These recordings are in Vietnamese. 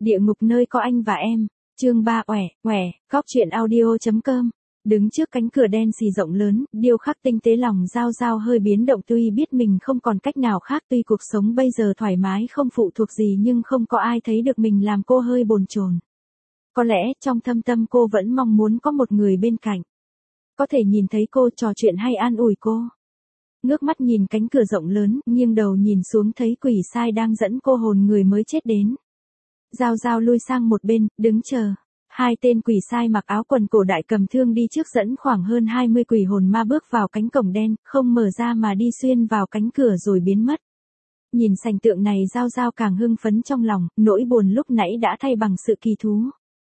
Địa ngục nơi có anh và em. Chương 3 Góc truyện audio.com. Đứng trước cánh cửa đen xì rộng lớn, điêu khắc tinh tế lòng Giao Giao hơi biến động, tuy biết mình không còn cách nào khác, tuy cuộc sống bây giờ thoải mái không phụ thuộc gì, nhưng không có ai thấy được mình làm cô hơi bồn chồn. Có lẽ trong thâm tâm cô vẫn mong muốn có một người bên cạnh, có thể nhìn thấy cô, trò chuyện hay an ủi cô. Ngước mắt nhìn cánh cửa rộng lớn, nghiêng đầu nhìn xuống thấy quỷ sai đang dẫn cô hồn người mới chết đến. Giao Giao lui sang một bên, đứng chờ. Hai tên quỷ sai mặc áo quần cổ đại cầm thương đi trước dẫn khoảng hơn 20 quỷ hồn ma bước vào cánh cổng đen, không mở ra mà đi xuyên vào cánh cửa rồi biến mất. Nhìn cảnh tượng này Giao Giao càng hưng phấn trong lòng, nỗi buồn lúc nãy đã thay bằng sự kỳ thú.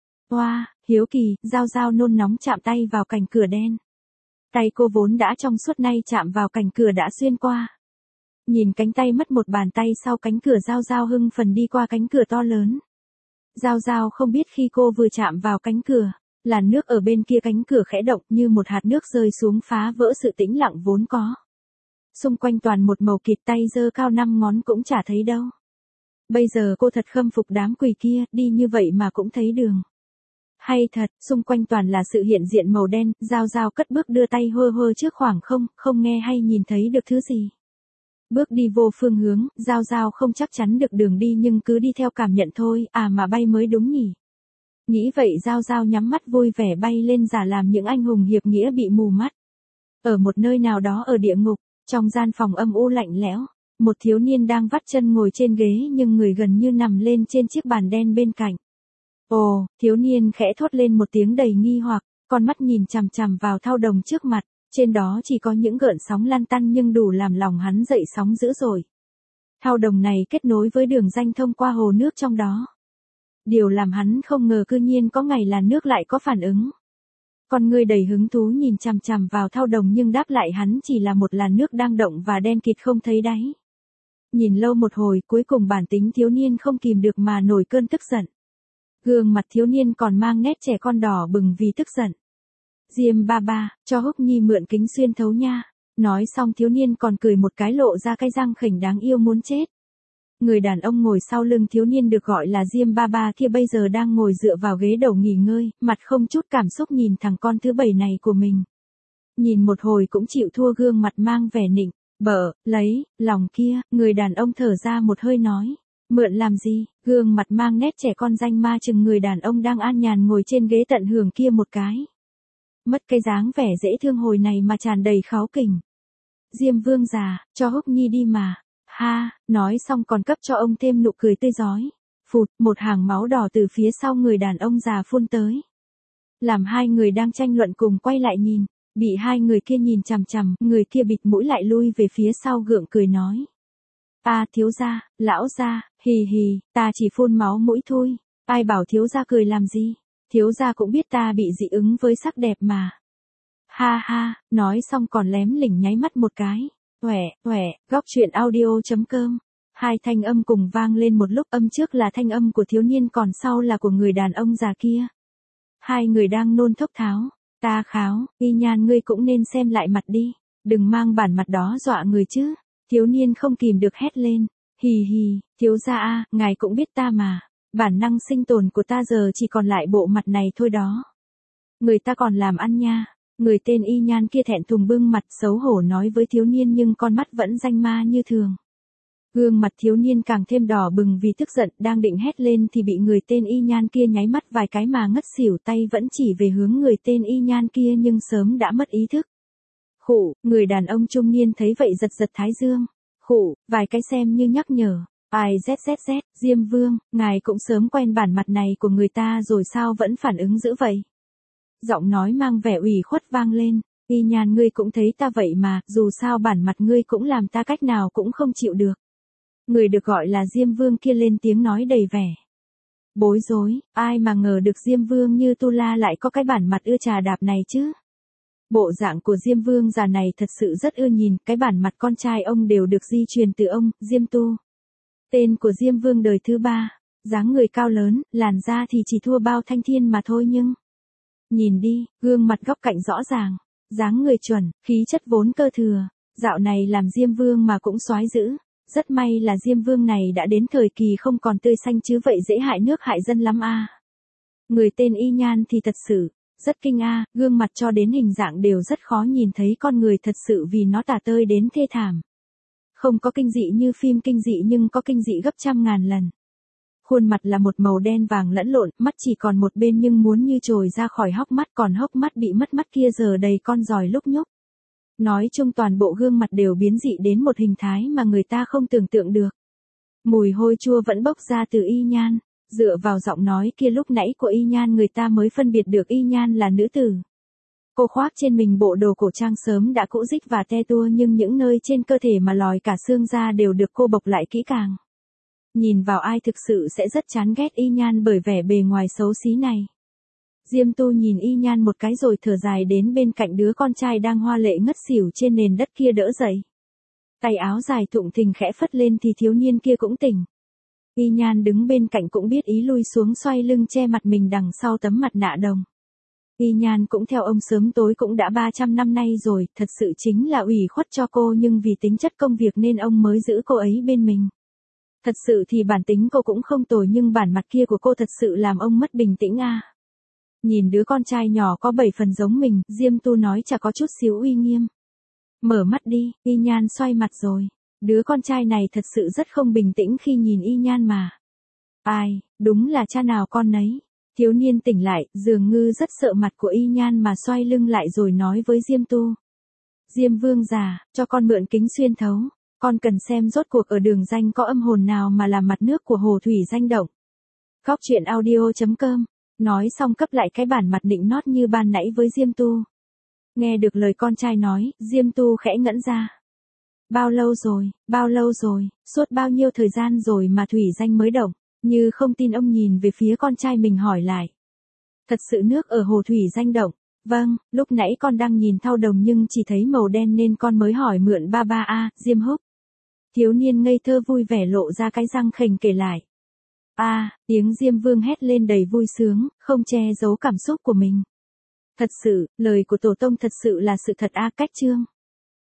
Oa, hiếu kỳ, Giao Giao nôn nóng chạm tay vào cánh cửa đen. Tay cô vốn đã trong suốt nay chạm vào cánh cửa đã xuyên qua. Nhìn cánh tay mất một bàn tay sau cánh cửa, Giao Giao hưng phấn đi qua cánh cửa to lớn. Giao Giao không biết khi cô vừa chạm vào cánh cửa, làn nước ở bên kia cánh cửa khẽ động như một hạt nước rơi xuống phá vỡ sự tĩnh lặng vốn có. Xung quanh toàn một màu kịt, tay giơ cao 5 ngón cũng chả thấy đâu. Bây giờ cô thật khâm phục đám quỷ kia, đi như vậy mà cũng thấy đường. Hay thật, xung quanh toàn là sự hiện diện màu đen, Giao Giao cất bước đưa tay hơ hơ trước khoảng không nghe hay nhìn thấy được thứ gì. Bước đi vô phương hướng, Giao Giao không chắc chắn được đường đi nhưng cứ đi theo cảm nhận thôi, mà bay mới đúng nhỉ. Nghĩ vậy Giao Giao nhắm mắt vui vẻ bay lên, giả làm những anh hùng hiệp nghĩa bị mù mắt. Ở một nơi nào đó ở địa ngục, trong gian phòng âm u lạnh lẽo, một thiếu niên đang vắt chân ngồi trên ghế nhưng người gần như nằm lên trên chiếc bàn đen bên cạnh. Ồ, thiếu niên khẽ thốt lên một tiếng đầy nghi hoặc, con mắt nhìn chằm chằm vào thau đồng trước mặt. Trên đó chỉ có những gợn sóng lăn tăn nhưng đủ làm lòng hắn dậy sóng dữ dội. Thau đồng này kết nối với đường ranh thông qua hồ nước trong đó. Điều làm hắn không ngờ cư nhiên có ngày là nước lại có phản ứng. Con người đầy hứng thú nhìn chằm chằm vào thau đồng nhưng đáp lại hắn chỉ là một làn nước đang động và đen kịt không thấy đáy. Nhìn lâu một hồi cuối cùng bản tính thiếu niên không kìm được mà nổi cơn tức giận. Gương mặt thiếu niên còn mang nét trẻ con đỏ bừng vì tức giận. Diêm ba ba, cho Húc Nhi mượn kính xuyên thấu nha. Nói xong thiếu niên còn cười một cái lộ ra cái răng khểnh đáng yêu muốn chết. Người đàn ông ngồi sau lưng thiếu niên được gọi là Diêm ba ba kia bây giờ đang ngồi dựa vào ghế đầu nghỉ ngơi, mặt không chút cảm xúc nhìn thằng con thứ 7 này của mình. Nhìn một hồi cũng chịu thua, gương mặt mang vẻ nịnh, bợ, lấy, lòng kia, người đàn ông thở ra một hơi nói. Mượn làm gì? Gương mặt mang nét trẻ con danh ma chừng người đàn ông đang an nhàn ngồi trên ghế tận hưởng kia một cái. Mất cái dáng vẻ dễ thương hồi này mà tràn đầy kháu kỉnh. Diêm vương già, cho Húc Nhi đi mà. Ha, nói xong còn cấp cho ông thêm nụ cười tươi rói. Phụt, một hàng máu đỏ từ phía sau người đàn ông già phun tới. Làm hai người đang tranh luận cùng quay lại nhìn. Bị hai người kia nhìn chằm chằm, người kia bịt mũi lại lui về phía sau gượng cười nói. Thiếu gia, lão gia, hì hì, ta chỉ phun máu mũi thôi. Ai bảo thiếu gia cười làm gì? Thiếu gia cũng biết ta bị dị ứng với sắc đẹp mà. Ha ha, nói xong còn lém lỉnh nháy mắt một cái. Góc truyện audio.com. Hai thanh âm cùng vang lên một lúc, âm trước là thanh âm của thiếu niên còn sau là của người đàn ông già kia. Hai người đang nôn thốc tháo. Ta kháo, Y Nhan ngươi cũng nên xem lại mặt đi. Đừng mang bản mặt đó dọa người chứ. Thiếu niên không kìm được hét lên. Hì hì, thiếu gia ngài cũng biết ta mà. Bản năng sinh tồn của ta giờ chỉ còn lại bộ mặt này thôi đó. Người ta còn làm ăn nha. Người tên Y Nhan kia thẹn thùng bưng mặt xấu hổ nói với thiếu niên nhưng con mắt vẫn danh ma như thường. Gương mặt thiếu niên càng thêm đỏ bừng vì tức giận, đang định hét lên thì bị người tên Y Nhan kia nháy mắt vài cái mà ngất xỉu, tay vẫn chỉ về hướng người tên Y Nhan kia nhưng sớm đã mất ý thức. Khụ, người đàn ông trung niên thấy vậy giật giật thái dương. Khụ, vài cái xem như nhắc nhở. Diêm vương, ngài cũng sớm quen bản mặt này của người ta rồi sao vẫn phản ứng dữ vậy? Giọng nói mang vẻ ủy khuất vang lên. Y Nhan ngươi cũng thấy ta vậy mà, dù sao bản mặt ngươi cũng làm ta cách nào cũng không chịu được. Người được gọi là Diêm vương kia lên tiếng nói đầy vẻ bối rối, ai mà ngờ được Diêm vương như Tu La lại có cái bản mặt ưa trà đạp này chứ. Bộ dạng của Diêm vương già này thật sự rất ưa nhìn, cái bản mặt con trai ông đều được di truyền từ ông, Diêm Tu. Tên của Diêm vương đời thứ 3, dáng người cao lớn, làn da thì chỉ thua Bao Thanh Thiên mà thôi nhưng. Nhìn đi, gương mặt góc cạnh rõ ràng, dáng người chuẩn, khí chất vốn cơ thừa, dạo này làm Diêm vương mà cũng soái dữ. Rất may là Diêm Vương này đã đến thời kỳ không còn tươi xanh chứ vậy dễ hại nước hại dân lắm a. Người tên Y Nhan thì thật sự rất kinh a, gương mặt cho đến hình dạng đều rất khó nhìn thấy con người thật sự vì nó tả tơi đến thê thảm. Không có kinh dị như phim kinh dị nhưng có kinh dị gấp trăm ngàn lần. Khuôn mặt là một màu đen vàng lẫn lộn, mắt chỉ còn một bên nhưng muốn như trồi ra khỏi hốc mắt, còn hốc mắt bị mất mắt kia giờ đầy con giòi lúc nhúc. Nói chung toàn bộ gương mặt đều biến dị đến một hình thái mà người ta không tưởng tượng được. Mùi hôi chua vẫn bốc ra từ Y Nhan, dựa vào giọng nói kia lúc nãy của Y Nhan người ta mới phân biệt được Y Nhan là nữ tử. Cô khoác trên mình bộ đồ cổ trang sớm đã cũ rích và te tua nhưng những nơi trên cơ thể mà lòi cả xương ra đều được cô bọc lại kỹ càng. Nhìn vào ai thực sự sẽ rất chán ghét Y Nhan bởi vẻ bề ngoài xấu xí này. Diêm Tu nhìn Y Nhan một cái rồi thở dài đến bên cạnh đứa con trai đang hoa lệ ngất xỉu trên nền đất kia đỡ dậy. Tay áo dài thụng thình khẽ phất lên thì thiếu niên kia cũng tỉnh. Y Nhan đứng bên cạnh cũng biết ý lui xuống xoay lưng che mặt mình đằng sau tấm mặt nạ đồng. Y Nhan cũng theo ông sớm tối cũng đã 300 năm nay rồi, thật sự chính là ủy khuất cho cô nhưng vì tính chất công việc nên ông mới giữ cô ấy bên mình. Thật sự thì bản tính cô cũng không tồi nhưng bản mặt kia của cô thật sự làm ông mất bình tĩnh a. Nhìn đứa con trai nhỏ có 7 phần giống mình, Diêm Tu nói chả có chút xíu uy nghiêm. Mở mắt đi, Y Nhan xoay mặt rồi. Đứa con trai này thật sự rất không bình tĩnh khi nhìn Y Nhan mà. Ai, đúng là cha nào con nấy. Thiếu niên tỉnh lại, dường như rất sợ mặt của Y Nhan mà xoay lưng lại rồi nói với Diêm Tu. Diêm Vương già, cho con mượn kính xuyên thấu. Con cần xem rốt cuộc ở đường danh có âm hồn nào mà làm mặt nước của hồ thủy danh động. Góc truyện audio.com. Nói xong cấp lại cái bản mặt nịnh nót như ban nãy với Diêm Tu. Nghe được lời con trai nói, Diêm Tu khẽ ngẩn ra. Bao lâu rồi, suốt bao nhiêu thời gian rồi mà thủy danh mới động, như không tin ông nhìn về phía con trai mình hỏi lại. Thật sự nước ở hồ thủy danh động, vâng, lúc nãy con đang nhìn thau đồng nhưng chỉ thấy màu đen nên con mới hỏi mượn ba a, Diêm Húc. Thiếu niên ngây thơ vui vẻ lộ ra cái răng khểnh kể lại. Tiếng Diêm Vương hét lên đầy vui sướng, không che giấu cảm xúc của mình. Thật sự, lời của tổ tông thật sự là sự thật cách chương.